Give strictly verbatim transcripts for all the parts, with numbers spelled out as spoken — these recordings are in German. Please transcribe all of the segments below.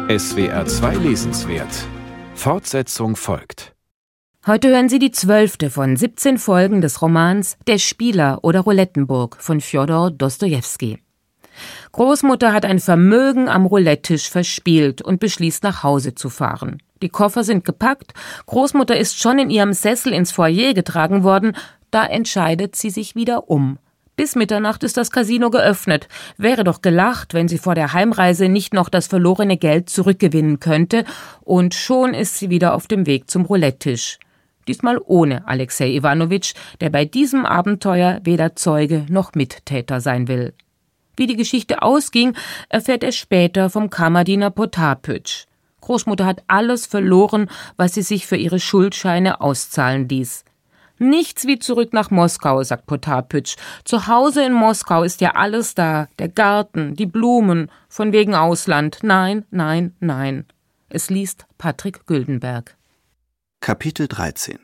S W R zwei Lesenswert. Fortsetzung folgt. Heute hören Sie die zwölfte von siebzehn Folgen des Romans Der Spieler oder Roulettenburg von Fjodor Dostojewski. Großmutter hat ein Vermögen am Roulette-Tisch verspielt und beschließt, nach Hause zu fahren. Die Koffer sind gepackt, Großmutter ist schon in ihrem Sessel ins Foyer getragen worden, da entscheidet sie sich wieder um. Bis Mitternacht ist das Casino geöffnet. Wäre doch gelacht, wenn sie vor der Heimreise nicht noch das verlorene Geld zurückgewinnen könnte, und schon ist sie wieder auf dem Weg zum Roulette-Tisch. Diesmal ohne Alexei Iwanowitsch, der bei diesem Abenteuer weder Zeuge noch Mittäter sein will. Wie die Geschichte ausging, erfährt er später vom Kammerdiener Potapytsch. Großmutter hat alles verloren, was sie sich für ihre Schuldscheine auszahlen ließ. Nichts wie zurück nach Moskau, sagt Potapytsch. Zu Hause in Moskau ist ja alles da. Der Garten, die Blumen, von wegen Ausland. Nein, nein, nein. Es liest Patrick Güldenberg. Kapitel dreizehn.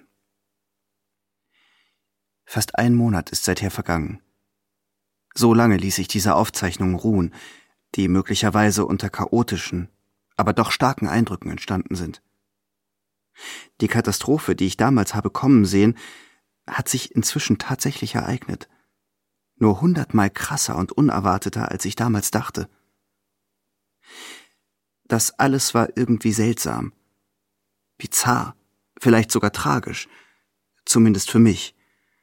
Fast ein Monat ist seither vergangen. So lange ließ ich diese Aufzeichnungen ruhen, die möglicherweise unter chaotischen, aber doch starken Eindrücken entstanden sind. Die Katastrophe, die ich damals habe kommen sehen, hat sich inzwischen tatsächlich ereignet. Nur hundertmal krasser und unerwarteter, als ich damals dachte. Das alles war irgendwie seltsam, bizarr, vielleicht sogar tragisch, zumindest für mich.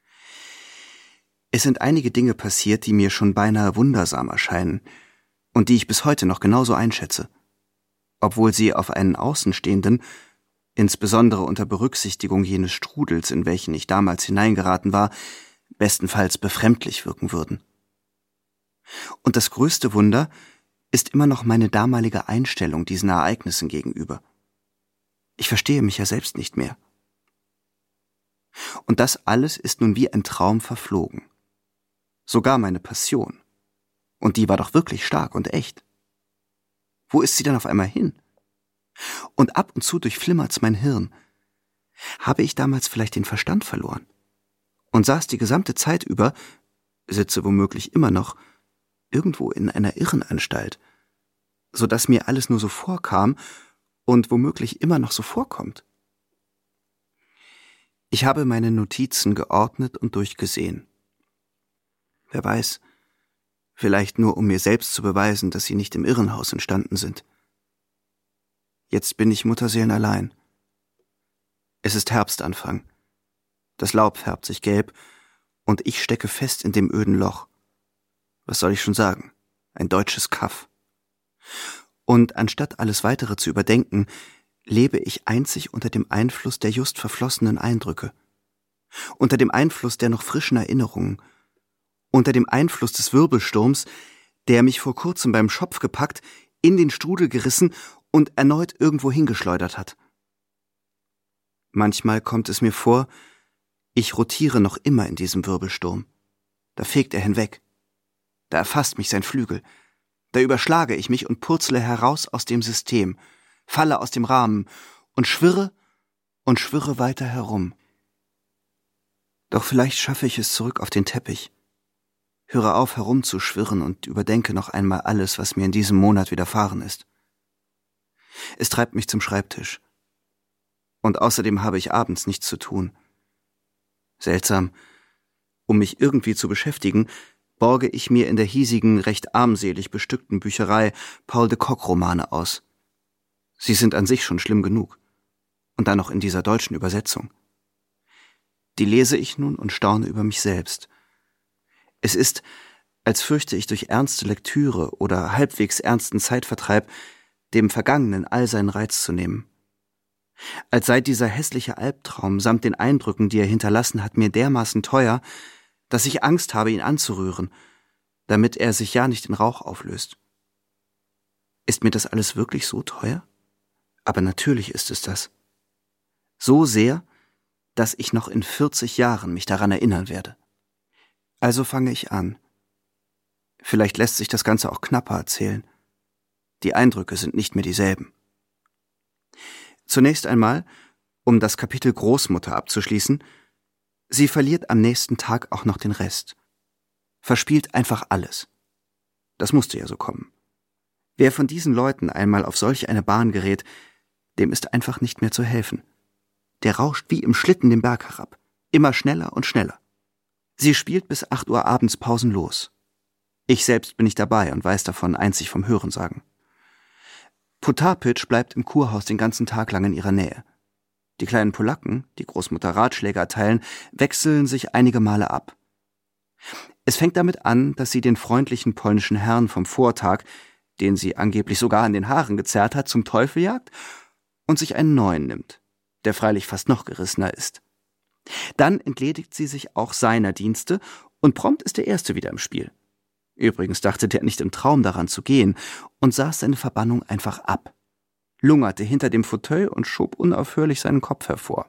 Es sind einige Dinge passiert, die mir schon beinahe wundersam erscheinen und die ich bis heute noch genauso einschätze, obwohl sie auf einen Außenstehenden, insbesondere unter Berücksichtigung jenes Strudels, in welchen ich damals hineingeraten war, bestenfalls befremdlich wirken würden. Und das größte Wunder ist immer noch meine damalige Einstellung diesen Ereignissen gegenüber. Ich verstehe mich ja selbst nicht mehr. Und das alles ist nun wie ein Traum verflogen. Sogar meine Passion. Und die war doch wirklich stark und echt. Wo ist sie denn auf einmal hin? Und ab und zu durchflimmert's mein Hirn. Habe ich damals vielleicht den Verstand verloren? Und saß die gesamte Zeit über, sitze womöglich immer noch, irgendwo in einer Irrenanstalt, so dass mir alles nur so vorkam und womöglich immer noch so vorkommt. Ich habe meine Notizen geordnet und durchgesehen. Wer weiß, vielleicht nur um mir selbst zu beweisen, dass sie nicht im Irrenhaus entstanden sind. Jetzt bin ich mutterseelenallein. Es ist Herbstanfang. Das Laub färbt sich gelb und ich stecke fest in dem öden Loch. Was soll ich schon sagen? Ein deutsches Kaff. Und anstatt alles Weitere zu überdenken, lebe ich einzig unter dem Einfluss der just verflossenen Eindrücke, unter dem Einfluss der noch frischen Erinnerungen, unter dem Einfluss des Wirbelsturms, der mich vor kurzem beim Schopf gepackt, in den Strudel gerissen und erneut irgendwo hingeschleudert hat. Manchmal kommt es mir vor, ich rotiere noch immer in diesem Wirbelsturm. Da fegt er hinweg. Da erfasst mich sein Flügel. Da überschlage ich mich und purzle heraus aus dem System, falle aus dem Rahmen und schwirre und schwirre weiter herum. Doch vielleicht schaffe ich es zurück auf den Teppich, höre auf herumzuschwirren und überdenke noch einmal alles, was mir in diesem Monat widerfahren ist. Es treibt mich zum Schreibtisch. Und außerdem habe ich abends nichts zu tun. Seltsam, um mich irgendwie zu beschäftigen, borge ich mir in der hiesigen, recht armselig bestückten Bücherei Paul de Kock-Romane aus. Sie sind an sich schon schlimm genug. Und dann noch in dieser deutschen Übersetzung. Die lese ich nun und staune über mich selbst. Es ist, als fürchte ich durch ernste Lektüre oder halbwegs ernsten Zeitvertreib dem Vergangenen all seinen Reiz zu nehmen. Als sei dieser hässliche Albtraum samt den Eindrücken, die er hinterlassen hat, mir dermaßen teuer, dass ich Angst habe, ihn anzurühren, damit er sich ja nicht in Rauch auflöst. Ist mir das alles wirklich so teuer? Aber natürlich ist es das. So sehr, dass ich noch in vierzig Jahren mich daran erinnern werde. Also fange ich an. Vielleicht lässt sich das Ganze auch knapper erzählen. Die Eindrücke sind nicht mehr dieselben. Zunächst einmal, um das Kapitel Großmutter abzuschließen, sie verliert am nächsten Tag auch noch den Rest. Verspielt einfach alles. Das musste ja so kommen. Wer von diesen Leuten einmal auf solch eine Bahn gerät, dem ist einfach nicht mehr zu helfen. Der rauscht wie im Schlitten den Berg herab, immer schneller und schneller. Sie spielt bis acht Uhr abends pausenlos. Ich selbst bin nicht dabei und weiß davon einzig vom Hörensagen. Potapitch bleibt im Kurhaus den ganzen Tag lang in ihrer Nähe. Die kleinen Polacken, die Großmutter Ratschläge erteilen, wechseln sich einige Male ab. Es fängt damit an, dass sie den freundlichen polnischen Herrn vom Vortag, den sie angeblich sogar an den Haaren gezerrt hat, zum Teufel jagt und sich einen neuen nimmt, der freilich fast noch gerissener ist. Dann entledigt sie sich auch seiner Dienste und prompt ist der Erste wieder im Spiel. Übrigens dachte der nicht im Traum daran zu gehen und saß seine Verbannung einfach ab, lungerte hinter dem Fauteuil und schob unaufhörlich seinen Kopf hervor.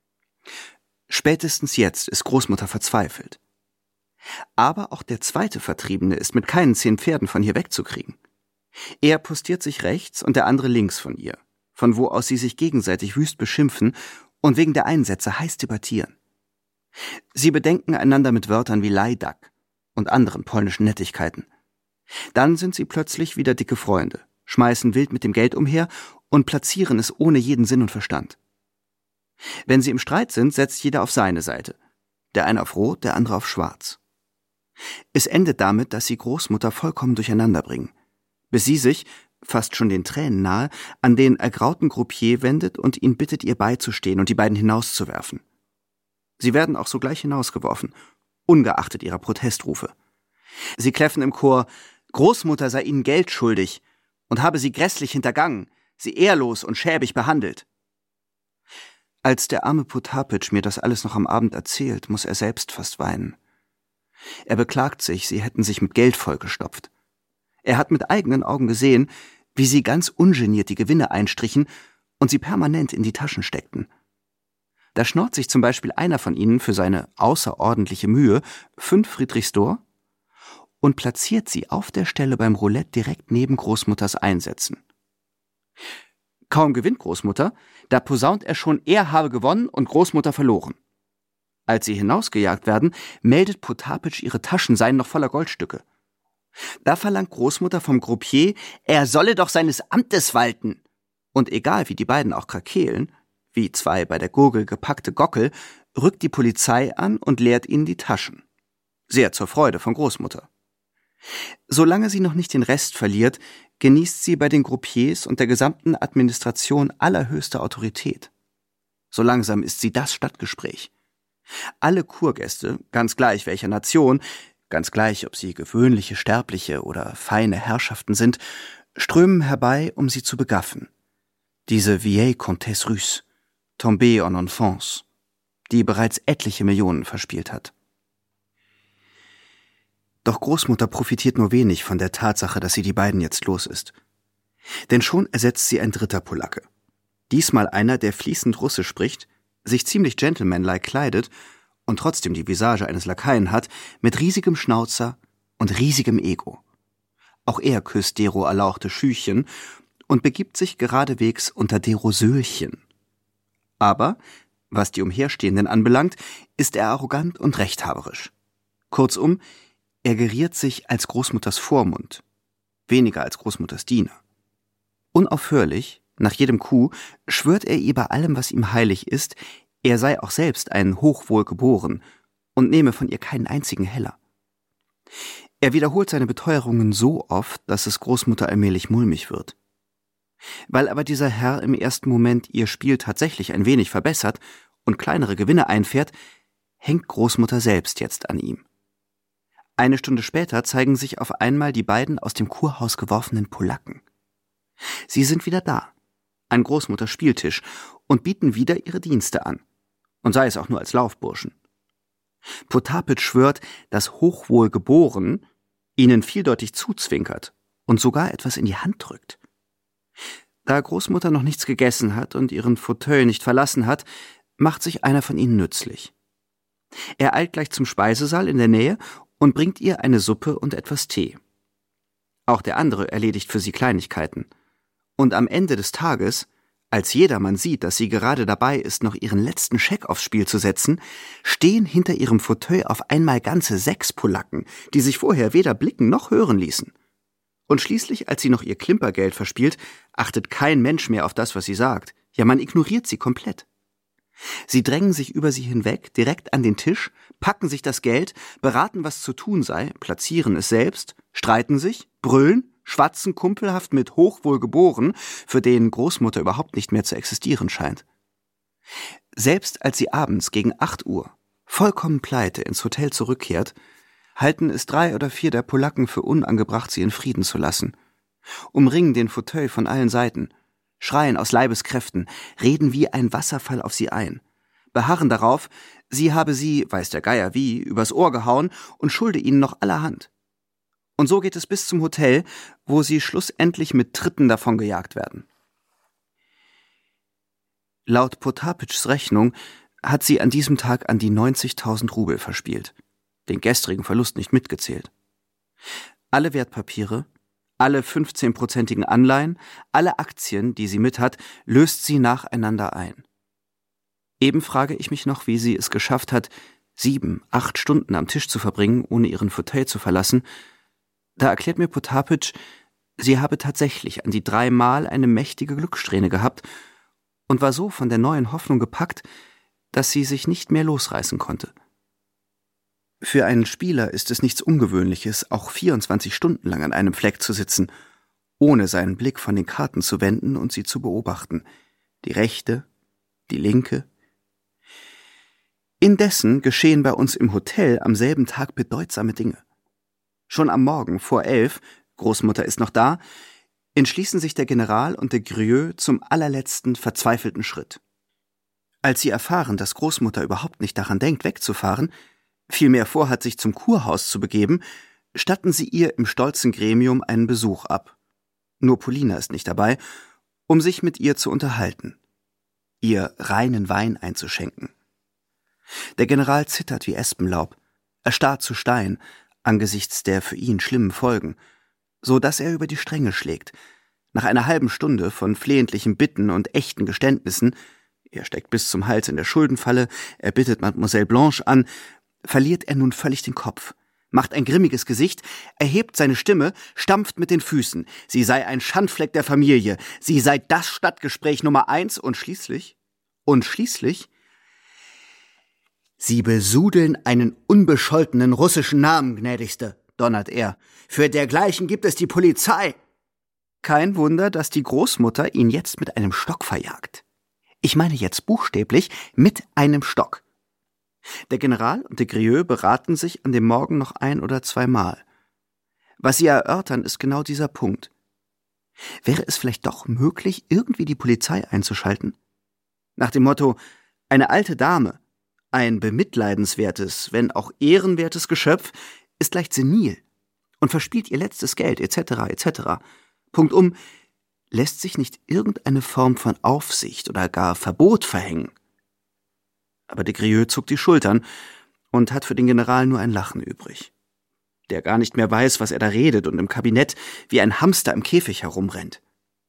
Spätestens jetzt ist Großmutter verzweifelt. Aber auch der zweite Vertriebene ist mit keinen zehn Pferden von hier wegzukriegen. Er postiert sich rechts und der andere links von ihr, von wo aus sie sich gegenseitig wüst beschimpfen und wegen der Einsätze heiß debattieren. Sie bedenken einander mit Wörtern wie Leidak und anderen polnischen Nettigkeiten. Dann sind sie plötzlich wieder dicke Freunde, schmeißen wild mit dem Geld umher und platzieren es ohne jeden Sinn und Verstand. Wenn sie im Streit sind, setzt jeder auf seine Seite. Der eine auf Rot, der andere auf Schwarz. Es endet damit, dass sie Großmutter vollkommen durcheinander bringen, bis sie sich, fast schon den Tränen nahe, an den ergrauten Croupier wendet und ihn bittet, ihr beizustehen und die beiden hinauszuwerfen. Sie werden auch sogleich hinausgeworfen, ungeachtet ihrer Protestrufe. Sie kläffen im Chor, Großmutter sei ihnen Geld schuldig und habe sie grässlich hintergangen, sie ehrlos und schäbig behandelt. Als der arme Potapitch mir das alles noch am Abend erzählt, muss er selbst fast weinen. Er beklagt sich, sie hätten sich mit Geld vollgestopft. Er hat mit eigenen Augen gesehen, wie sie ganz ungeniert die Gewinne einstrichen und sie permanent in die Taschen steckten. Da schnorrt sich zum Beispiel einer von ihnen für seine außerordentliche Mühe fünf Friedrichsdor und platziert sie auf der Stelle beim Roulette direkt neben Großmutters Einsätzen. Kaum gewinnt Großmutter, da posaunt er schon, er habe gewonnen und Großmutter verloren. Als sie hinausgejagt werden, meldet Potapitch, ihre Taschen seien noch voller Goldstücke. Da verlangt Großmutter vom Croupier, er solle doch seines Amtes walten. Und egal wie die beiden auch krakeelen, wie zwei bei der Gurgel gepackte Gockel, rückt die Polizei an und leert ihnen die Taschen. Sehr zur Freude von Großmutter. Solange sie noch nicht den Rest verliert, genießt sie bei den Croupiers und der gesamten Administration allerhöchste Autorität. So langsam ist sie das Stadtgespräch. Alle Kurgäste, ganz gleich welcher Nation, ganz gleich ob sie gewöhnliche Sterbliche oder feine Herrschaften sind, strömen herbei, um sie zu begaffen. Diese vieille Comtesse Russe, tombée en enfance, die bereits etliche Millionen verspielt hat. Doch Großmutter profitiert nur wenig von der Tatsache, dass sie die beiden jetzt los ist. Denn schon ersetzt sie ein dritter Polacke. Diesmal einer, der fließend Russisch spricht, sich ziemlich gentlemanlike kleidet und trotzdem die Visage eines Lakaien hat, mit riesigem Schnauzer und riesigem Ego. Auch er küsst dero erlauchte Schüchen und begibt sich geradewegs unter dero Söhlchen. Aber, was die Umherstehenden anbelangt, ist er arrogant und rechthaberisch. Kurzum, er geriert sich als Großmutters Vormund, weniger als Großmutters Diener. Unaufhörlich, nach jedem Coup, schwört er ihr bei allem, was ihm heilig ist, er sei auch selbst ein Hochwohl geboren und nehme von ihr keinen einzigen Heller. Er wiederholt seine Beteuerungen so oft, dass es Großmutter allmählich mulmig wird. Weil aber dieser Herr im ersten Moment ihr Spiel tatsächlich ein wenig verbessert und kleinere Gewinne einfährt, hängt Großmutter selbst jetzt an ihm. Eine Stunde später zeigen sich auf einmal die beiden aus dem Kurhaus geworfenen Polacken. Sie sind wieder da, an Großmutters Spieltisch, und bieten wieder ihre Dienste an, und sei es auch nur als Laufburschen. Potapitch schwört, dass Hochwohl geboren ihnen vieldeutig zuzwinkert und sogar etwas in die Hand drückt. Da Großmutter noch nichts gegessen hat und ihren Fauteuil nicht verlassen hat, macht sich einer von ihnen nützlich. Er eilt gleich zum Speisesaal in der Nähe und bringt ihr eine Suppe und etwas Tee. Auch der andere erledigt für sie Kleinigkeiten. Und am Ende des Tages, als jedermann sieht, dass sie gerade dabei ist, noch ihren letzten Scheck aufs Spiel zu setzen, stehen hinter ihrem Fauteuil auf einmal ganze sechs Polacken, die sich vorher weder blicken noch hören ließen. Und schließlich, als sie noch ihr Klimpergeld verspielt, achtet kein Mensch mehr auf das, was sie sagt. Ja, man ignoriert sie komplett. Sie drängen sich über sie hinweg, direkt an den Tisch, packen sich das Geld, beraten, was zu tun sei, platzieren es selbst, streiten sich, brüllen, schwatzen kumpelhaft mit Hochwohlgeboren, für den Großmutter überhaupt nicht mehr zu existieren scheint. Selbst als sie abends gegen acht Uhr, vollkommen pleite, ins Hotel zurückkehrt, halten es drei oder vier der Polacken für unangebracht, sie in Frieden zu lassen, umringen den Fauteuil von allen Seiten, schreien aus Leibeskräften, reden wie ein Wasserfall auf sie ein, beharren darauf, sie habe sie, weiß der Geier wie, übers Ohr gehauen und schulde ihnen noch allerhand. Und so geht es bis zum Hotel, wo sie schlussendlich mit Tritten davongejagt werden. Laut Potapitschs Rechnung hat sie an diesem Tag an die neunzigtausend Rubel verspielt, den gestrigen Verlust nicht mitgezählt. Alle Wertpapiere, alle fünfzehnprozentigen Anleihen, alle Aktien, die sie mit hat, löst sie nacheinander ein. Eben frage ich mich noch, wie sie es geschafft hat, sieben, acht Stunden am Tisch zu verbringen, ohne ihren Fauteuil zu verlassen. Da erklärt mir Potapitsch, sie habe tatsächlich an die dreimal eine mächtige Glückssträhne gehabt und war so von der neuen Hoffnung gepackt, dass sie sich nicht mehr losreißen konnte. Für einen Spieler ist es nichts Ungewöhnliches, auch vierundzwanzig Stunden lang an einem Fleck zu sitzen, ohne seinen Blick von den Karten zu wenden und sie zu beobachten. Die rechte, die linke. Indessen geschehen bei uns im Hotel am selben Tag bedeutsame Dinge. Schon am Morgen vor elf, Großmutter ist noch da, entschließen sich der General und der Grieux zum allerletzten verzweifelten Schritt. Als sie erfahren, dass Großmutter überhaupt nicht daran denkt, wegzufahren, vielmehr vorhat, sich zum Kurhaus zu begeben, statten sie ihr im stolzen Gremium einen Besuch ab. Nur Polina ist nicht dabei, um sich mit ihr zu unterhalten, ihr reinen Wein einzuschenken. Der General zittert wie Espenlaub, erstarrt zu Stein, angesichts der für ihn schlimmen Folgen, so dass er über die Stränge schlägt. Nach einer halben Stunde von flehentlichen Bitten und echten Geständnissen, er steckt bis zum Hals in der Schuldenfalle, er bittet Mademoiselle Blanche an, verliert er nun völlig den Kopf, macht ein grimmiges Gesicht, erhebt seine Stimme, stampft mit den Füßen, sie sei ein Schandfleck der Familie, sie sei das Stadtgespräch Nummer eins und schließlich, und schließlich, »Sie besudeln einen unbescholtenen russischen Namen, gnädigste«, donnert er. »Für dergleichen gibt es die Polizei.« Kein Wunder, dass die Großmutter ihn jetzt mit einem Stock verjagt. Ich meine jetzt buchstäblich mit einem Stock. Der General und der Grieux beraten sich an dem Morgen noch ein oder zweimal. Was sie erörtern, ist genau dieser Punkt. Wäre es vielleicht doch möglich, irgendwie die Polizei einzuschalten? Nach dem Motto, eine alte Dame, ein bemitleidenswertes, wenn auch ehrenwertes Geschöpf, ist leicht senil und verspielt ihr letztes Geld, et cetera et cetera. Punktum, lässt sich nicht irgendeine Form von Aufsicht oder gar Verbot verhängen? Aber der Grieux zuckt die Schultern und hat für den General nur ein Lachen übrig, der gar nicht mehr weiß, was er da redet und im Kabinett wie ein Hamster im Käfig herumrennt.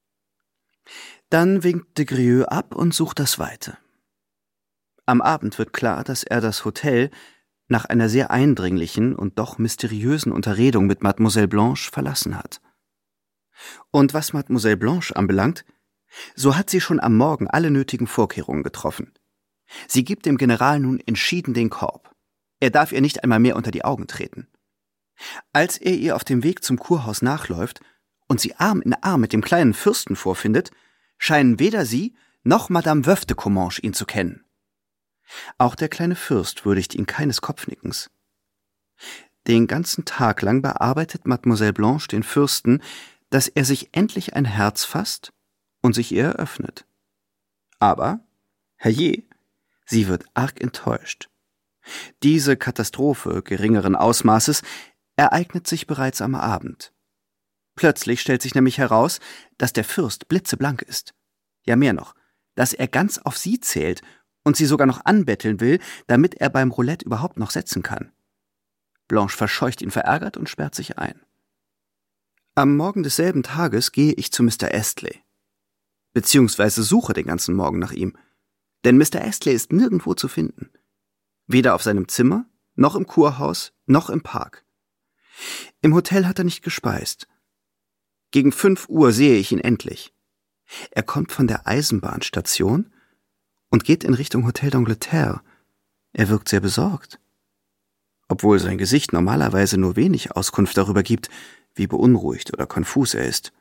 Dann winkt de Grieux ab und sucht das Weite. Am Abend wird klar, dass er das Hotel nach einer sehr eindringlichen und doch mysteriösen Unterredung mit Mademoiselle Blanche verlassen hat. Und was Mademoiselle Blanche anbelangt, so hat sie schon am Morgen alle nötigen Vorkehrungen getroffen. Sie gibt dem General nun entschieden den Korb. Er darf ihr nicht einmal mehr unter die Augen treten. Als er ihr auf dem Weg zum Kurhaus nachläuft und sie Arm in Arm mit dem kleinen Fürsten vorfindet, scheinen weder sie noch Madame Veuve de Comminges ihn zu kennen. Auch der kleine Fürst würdigt ihn keines Kopfnickens. Den ganzen Tag lang bearbeitet Mademoiselle Blanche den Fürsten, dass er sich endlich ein Herz fasst und sich ihr eröffnet. Aber, herrje, sie wird arg enttäuscht. Diese Katastrophe geringeren Ausmaßes ereignet sich bereits am Abend. Plötzlich stellt sich nämlich heraus, dass der Fürst blitzeblank ist. Ja, mehr noch, dass er ganz auf sie zählt und sie sogar noch anbetteln will, damit er beim Roulette überhaupt noch setzen kann. Blanche verscheucht ihn verärgert und sperrt sich ein. Am Morgen desselben Tages gehe ich zu Mister Astley, beziehungsweise suche den ganzen Morgen nach ihm, denn Mister Astley ist nirgendwo zu finden. Weder auf seinem Zimmer, noch im Kurhaus, noch im Park. Im Hotel hat er nicht gespeist. Gegen fünf Uhr sehe ich ihn endlich. Er kommt von der Eisenbahnstation und geht in Richtung Hotel d'Angleterre. Er wirkt sehr besorgt, obwohl sein Gesicht normalerweise nur wenig Auskunft darüber gibt, wie beunruhigt oder konfus er ist.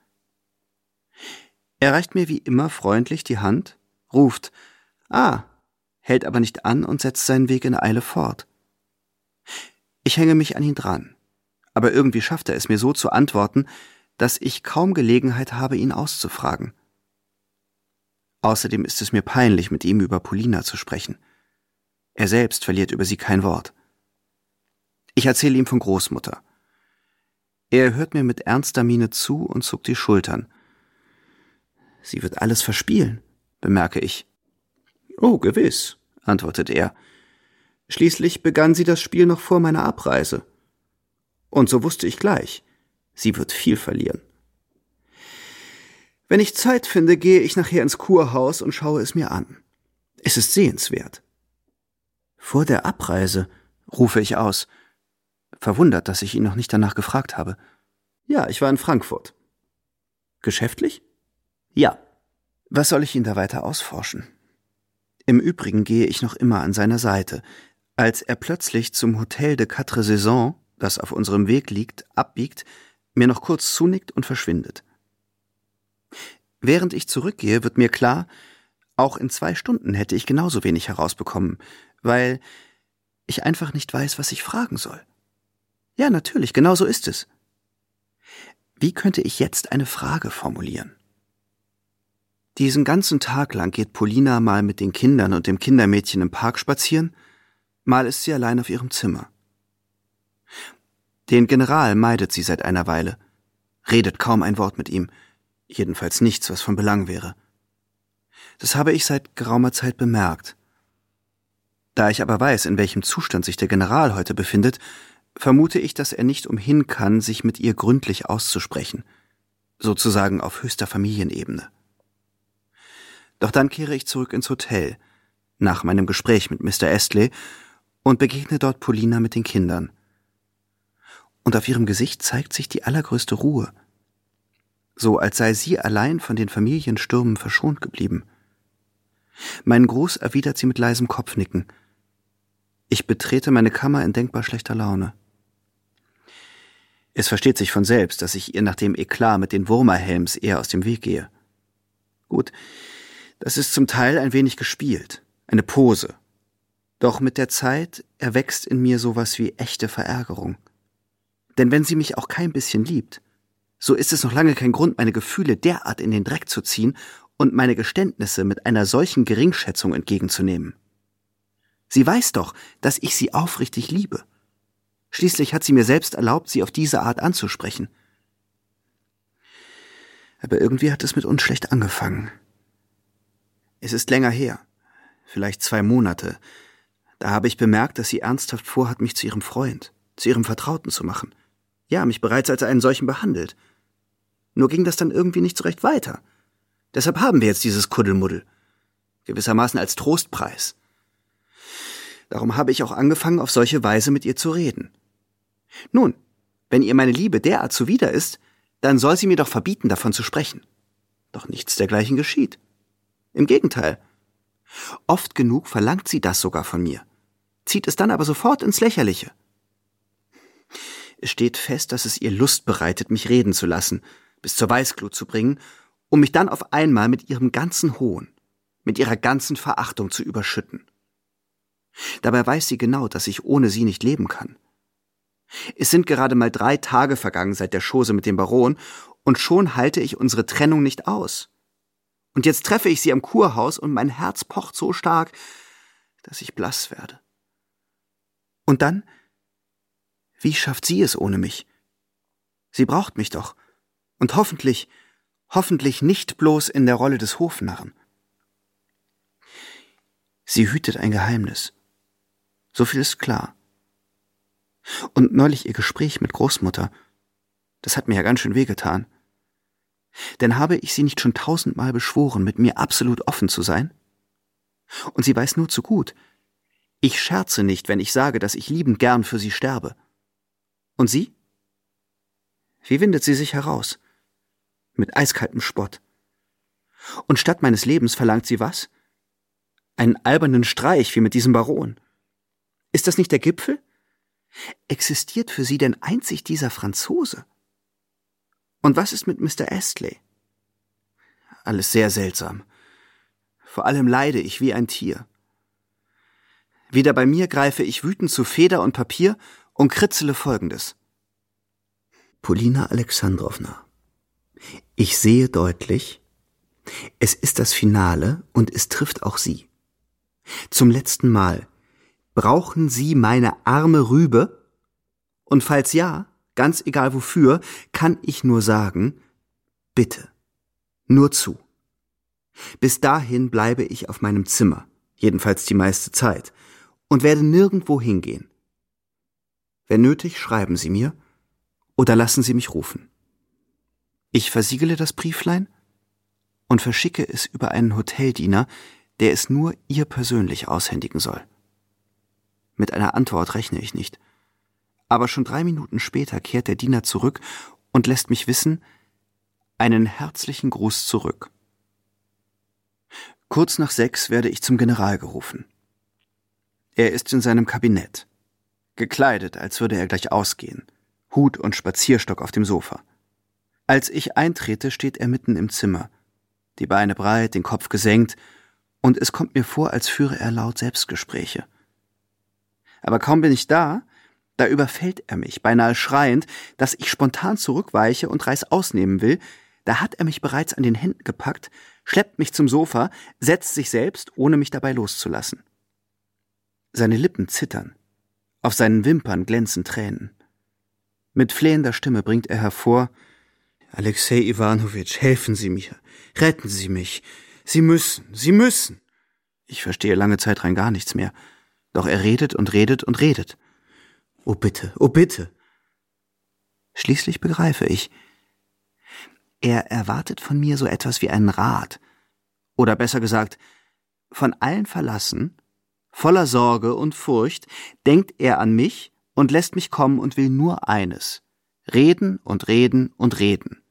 Er reicht mir wie immer freundlich die Hand, ruft »Ah«, hält aber nicht an und setzt seinen Weg in Eile fort. Ich hänge mich an ihn dran, aber irgendwie schafft er es mir so zu antworten, dass ich kaum Gelegenheit habe, ihn auszufragen. Außerdem ist es mir peinlich, mit ihm über Polina zu sprechen. Er selbst verliert über sie kein Wort. Ich erzähle ihm von Großmutter. Er hört mir mit ernster Miene zu und zuckt die Schultern. »Sie wird alles verspielen«, bemerke ich. »Oh, gewiss«, antwortet er. »Schließlich begann sie das Spiel noch vor meiner Abreise. Und so wusste ich gleich, sie wird viel verlieren. Wenn ich Zeit finde, gehe ich nachher ins Kurhaus und schaue es mir an. Es ist sehenswert.« »Vor der Abreise«, rufe ich aus, verwundert, dass ich ihn noch nicht danach gefragt habe. »Ja, ich war in Frankfurt.« »Geschäftlich?« »Ja.« »Was soll ich ihn da weiter ausforschen?« Im Übrigen gehe ich noch immer an seiner Seite, als er plötzlich zum Hotel de Quatre Saisons, das auf unserem Weg liegt, abbiegt, mir noch kurz zunickt und verschwindet. Während ich zurückgehe, wird mir klar, auch in zwei Stunden hätte ich genauso wenig herausbekommen, weil ich einfach nicht weiß, was ich fragen soll. Ja, natürlich, genau so ist es. Wie könnte ich jetzt eine Frage formulieren? Diesen ganzen Tag lang geht Polina mal mit den Kindern und dem Kindermädchen im Park spazieren, mal ist sie allein auf ihrem Zimmer. Den General meidet sie seit einer Weile, redet kaum ein Wort mit ihm, jedenfalls nichts, was von Belang wäre. Das habe ich seit geraumer Zeit bemerkt. Da ich aber weiß, in welchem Zustand sich der General heute befindet, vermute ich, dass er nicht umhin kann, sich mit ihr gründlich auszusprechen, sozusagen auf höchster Familienebene. Doch dann kehre ich zurück ins Hotel, nach meinem Gespräch mit Mister Astley, und begegne dort Polina mit den Kindern. Und auf ihrem Gesicht zeigt sich die allergrößte Ruhe, so als sei sie allein von den Familienstürmen verschont geblieben. Mein Gruß erwidert sie mit leisem Kopfnicken. Ich betrete meine Kammer in denkbar schlechter Laune. Es versteht sich von selbst, dass ich ihr nach dem Eklat mit den Wurmerhelms eher aus dem Weg gehe. Gut, das ist zum Teil ein wenig gespielt, eine Pose. Doch mit der Zeit erwächst in mir sowas wie echte Verärgerung. Denn wenn sie mich auch kein bisschen liebt, so ist es noch lange kein Grund, meine Gefühle derart in den Dreck zu ziehen und meine Geständnisse mit einer solchen Geringschätzung entgegenzunehmen. Sie weiß doch, dass ich sie aufrichtig liebe. Schließlich hat sie mir selbst erlaubt, sie auf diese Art anzusprechen. Aber irgendwie hat es mit uns schlecht angefangen. Es ist länger her, vielleicht zwei Monate. Da habe ich bemerkt, dass sie ernsthaft vorhat, mich zu ihrem Freund, zu ihrem Vertrauten zu machen. Ja, mich bereits als einen solchen behandelt. Nur ging das dann irgendwie nicht so recht weiter. Deshalb haben wir jetzt dieses Kuddelmuddel. Gewissermaßen als Trostpreis. Darum habe ich auch angefangen, auf solche Weise mit ihr zu reden. Nun, wenn ihr meine Liebe derart zuwider ist, dann soll sie mir doch verbieten, davon zu sprechen. Doch nichts dergleichen geschieht. Im Gegenteil. Oft genug verlangt sie das sogar von mir, zieht es dann aber sofort ins Lächerliche. Es steht fest, dass es ihr Lust bereitet, mich reden zu lassen, bis zur Weißglut zu bringen, um mich dann auf einmal mit ihrem ganzen Hohn, mit ihrer ganzen Verachtung zu überschütten. Dabei weiß sie genau, dass ich ohne sie nicht leben kann. Es sind gerade mal drei Tage vergangen seit der Chose mit dem Baron, und schon halte ich unsere Trennung nicht aus. Und jetzt treffe ich sie am Kurhaus und mein Herz pocht so stark, dass ich blass werde. Und dann, wie schafft sie es ohne mich? Sie braucht mich doch. Und hoffentlich, hoffentlich nicht bloß in der Rolle des Hofnarren. Sie hütet ein Geheimnis. So viel ist klar. Und neulich ihr Gespräch mit Großmutter, das hat mir ja ganz schön wehgetan. Denn habe ich sie nicht schon tausendmal beschworen, mit mir absolut offen zu sein? Und sie weiß nur zu gut, ich scherze nicht, wenn ich sage, dass ich liebend gern für sie sterbe. Und sie? Wie windet sie sich heraus? mit eiskaltem Spott. Und statt meines Lebens verlangt sie was? Einen albernen Streich wie mit diesem Baron. Ist das nicht der Gipfel? Existiert für sie denn einzig dieser Franzose? Und was ist mit Mister Astley? Alles sehr seltsam. Vor allem leide ich wie ein Tier. Wieder bei mir greife ich wütend zu Feder und Papier und kritzele Folgendes. Polina Alexandrowna, ich sehe deutlich, es ist das Finale und es trifft auch Sie. Zum letzten Mal, brauchen Sie meine arme Rübe? Und falls ja, ganz egal wofür, kann ich nur sagen, bitte, nur zu. Bis dahin bleibe ich auf meinem Zimmer, jedenfalls die meiste Zeit, und werde nirgendwo hingehen. Wenn nötig, schreiben Sie mir oder lassen Sie mich rufen. Ich versiegele das Brieflein und verschicke es über einen Hoteldiener, der es nur ihr persönlich aushändigen soll. Mit einer Antwort rechne ich nicht. Aber schon drei Minuten später kehrt der Diener zurück und lässt mich wissen, einen herzlichen Gruß zurück. Kurz nach sechs werde ich zum General gerufen. Er ist in seinem Kabinett, gekleidet, als würde er gleich ausgehen, Hut und Spazierstock auf dem Sofa. Als ich eintrete, steht er mitten im Zimmer, die Beine breit, den Kopf gesenkt, und es kommt mir vor, als führe er laut Selbstgespräche. Aber kaum bin ich da, da überfällt er mich, beinahe schreiend, dass ich spontan zurückweiche und Reißaus nehmen will. Da hat er mich bereits an den Händen gepackt, schleppt mich zum Sofa, setzt sich selbst, ohne mich dabei loszulassen. Seine Lippen zittern, auf seinen Wimpern glänzen Tränen. Mit flehender Stimme bringt er hervor, »Alexei Iwanowitsch, helfen Sie mir, retten Sie mich, Sie müssen, Sie müssen!« Ich verstehe lange Zeit rein gar nichts mehr, doch er redet und redet und redet. »Oh bitte, oh bitte!« Schließlich begreife ich, er erwartet von mir so etwas wie einen Rat, oder besser gesagt, von allen verlassen, voller Sorge und Furcht, denkt er an mich und lässt mich kommen und will nur eines, reden und reden und reden.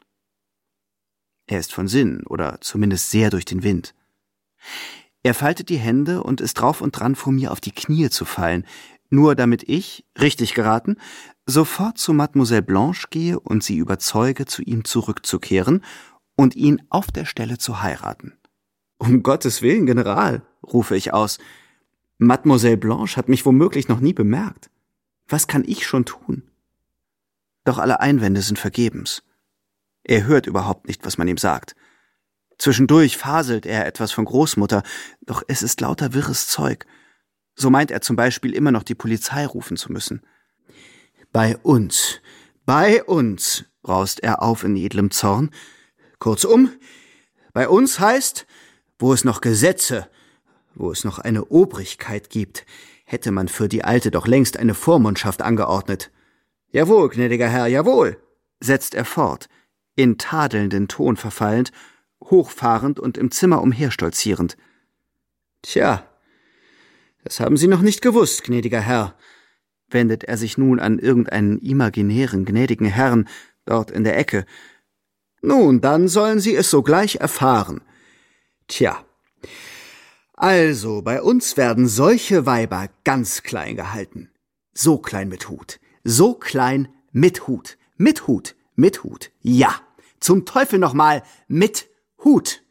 Er ist von Sinn, oder zumindest sehr durch den Wind. Er faltet die Hände und ist drauf und dran, vor mir auf die Knie zu fallen, nur damit ich, richtig geraten, sofort zu Mademoiselle Blanche gehe und sie überzeuge, zu ihm zurückzukehren und ihn auf der Stelle zu heiraten. »Um Gottes Willen, General«, rufe ich aus, »Mademoiselle Blanche hat mich womöglich noch nie bemerkt. Was kann ich schon tun?« Doch alle Einwände sind vergebens. Er hört überhaupt nicht, was man ihm sagt. Zwischendurch faselt er etwas von Großmutter, doch es ist lauter wirres Zeug. So meint er zum Beispiel immer noch die Polizei rufen zu müssen. »Bei uns, bei uns«, braust er auf in edlem Zorn. »Kurzum, bei uns heißt, wo es noch Gesetze, wo es noch eine Obrigkeit gibt, hätte man für die Alte doch längst eine Vormundschaft angeordnet. Jawohl, gnädiger Herr, jawohl«, setzt er fort, in tadelnden Ton verfallend, hochfahrend und im Zimmer umherstolzierend. »Tja, das haben Sie noch nicht gewusst, gnädiger Herr«, wendet er sich nun an irgendeinen imaginären gnädigen Herrn dort in der Ecke. »Nun, dann sollen Sie es sogleich erfahren. Tja, also, bei uns werden solche Weiber ganz klein gehalten. So klein mit Hut, so klein mit Hut, mit Hut, mit Hut, ja, zum Teufel nochmal, mit Hut.«